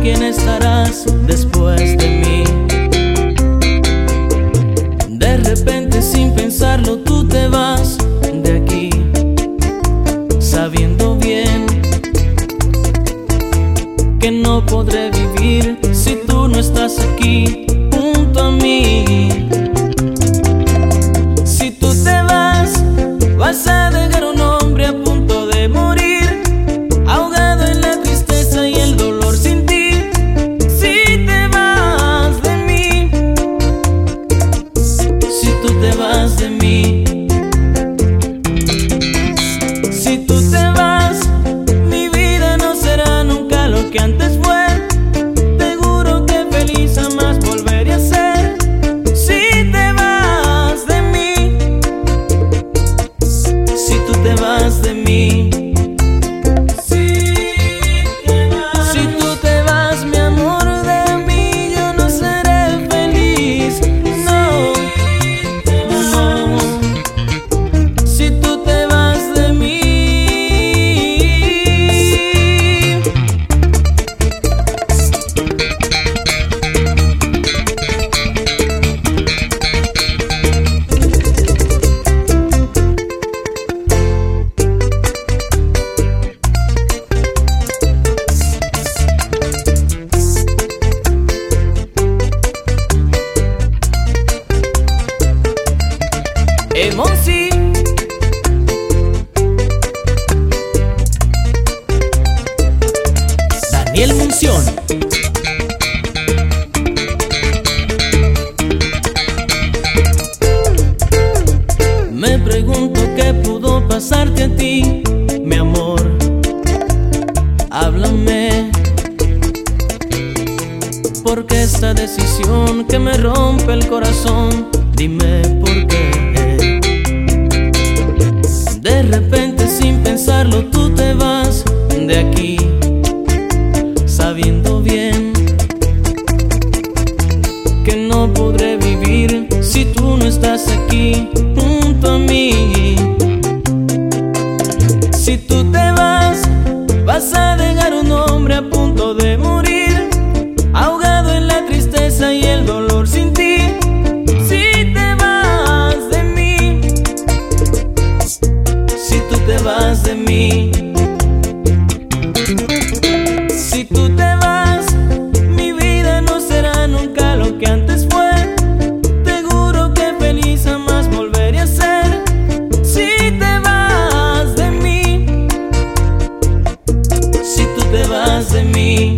quién estarás después de mí. De repente, sin pensarlo, tú te vas de aquí, sabiendo bien que no podré vivir si tú no estás aquí junto a mí. Si tú te vas, vas a dejar un hombre a punto de morir, ahogado en la tristeza y el dolor sin ti. Si te vas de mí, si tú te vas de mí, si tú te vas, mi vida no será nunca lo que antes fue. Te juro que feliz jamás volveré a ser. Si te vas de mí, si tú te vas de mí, si tú te vas, mi amor, de mí yo no seré feliz. No, no. Si tú te vas de mí. Emosi, Daniel Munción. Me pregunto qué pudo pasarte a ti, mi amor. Háblame, porque esta decisión que me rompe el corazón, dime por qué. De repente, sin pensarlo, tú te vas de aquí, sabiendo bien que no podré vivir si tú no estás aquí junto a mí. Si tú te vas, vas a dejar un hombre a punto de morir, ahogado en la tristeza y el dolor sin ti. Si te vas de mí, si tú te vas de mí, si tú te vas, mi vida no será nunca lo que antes fue. Te juro que feliz jamás volveré a ser. Si te vas de mí, si tú te vas de mí,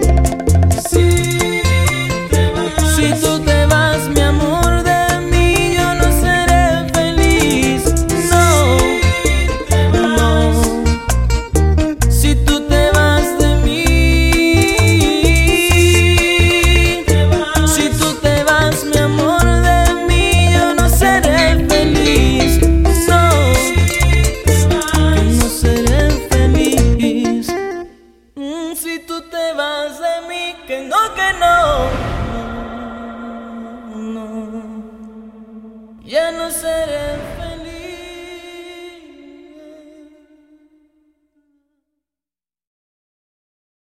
si tú te vas, mi amor, de mí yo no seré feliz. No, no. Si tú te vas de mí, si tú te vas, mi amor, de mí yo no seré feliz. No, no seré feliz. Si tú te vas de mí, que no, no, ya no seré feliz.